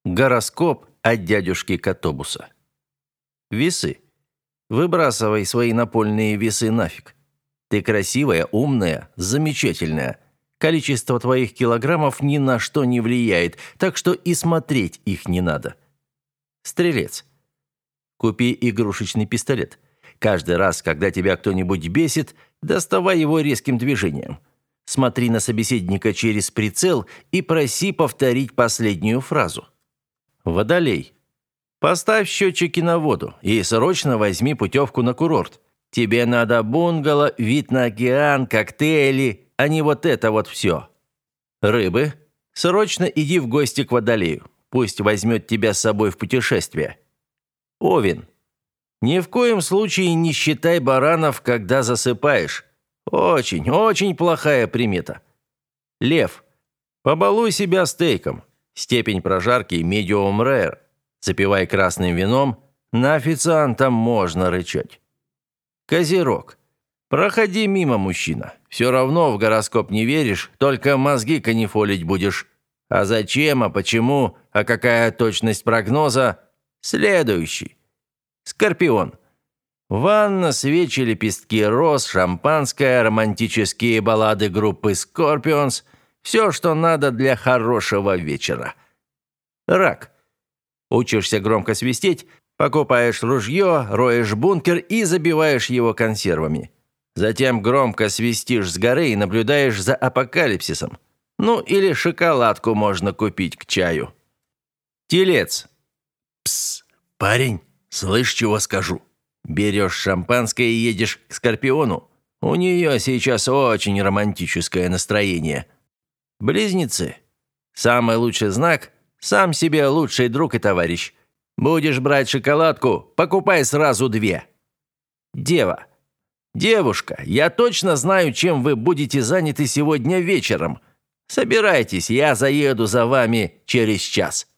Гороскоп от дядюшки Котобуса. Весы. Выбрасывай свои напольные весы нафиг. Ты красивая, умная, замечательная. Количество твоих килограммов ни на что не влияет, так что и смотреть их не надо. Стрелец. Купи игрушечный пистолет. Каждый раз, когда тебя кто-нибудь бесит, доставай его резким движением. Смотри на собеседника через прицел и проси повторить последнюю фразу. Водолей. Поставь счетчики на воду и срочно возьми путевку на курорт. Тебе надо бунгало, вид на океан, коктейли, а не вот это вот все. Рыбы. Срочно иди в гости к Водолею. Пусть возьмет тебя с собой в путешествие. Овен. Ни в коем случае не считай баранов, когда засыпаешь. Очень, очень плохая примета. Лев. Побалуй себя стейком. Степень прожарки medium rare. Запивай красным вином. На официанта можно рычать. Козерог. Проходи мимо, мужчина. Все равно в гороскоп не веришь, только мозги канифолить будешь. А зачем, а почему, а какая точность прогноза? Следующий. Скорпион. Ванна, свечи, лепестки роз, шампанское, романтические баллады группы Scorpions – все, что надо для хорошего вечера. Рак. Учишься громко свистеть, покупаешь ружье, роешь бункер и забиваешь его консервами. Затем громко свистишь с горы и наблюдаешь за апокалипсисом. Ну, или шоколадку можно купить к чаю. Телец. Пс, парень, слышь, чего скажу? Берешь шампанское и едешь к Скорпиону. У нее сейчас очень романтическое настроение. Близнецы. Самый лучший знак – сам себе лучший друг и товарищ. Будешь брать шоколадку – покупай сразу 2. Дева. Девушка, я точно знаю, чем вы будете заняты сегодня вечером. Собирайтесь, я заеду за вами через час.